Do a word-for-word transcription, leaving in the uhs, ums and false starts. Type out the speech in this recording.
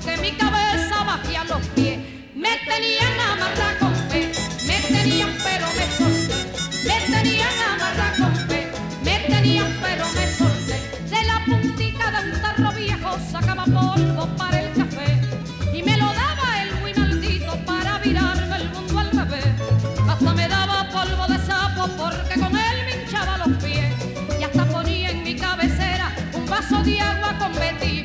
porque mi cabeza bajía los pies. Me tenían amarrada con fe, me tenían pero me solté. Me tenían amarrada con fe, me tenían pero me solté. De la puntica de un tarro viejo sacaba polvo para el café y me lo daba el muy maldito para virarme el mundo al revés. Hasta me daba polvo de sapo porque con él me hinchaba los pies y hasta ponía en mi cabecera un vaso de agua con betilla.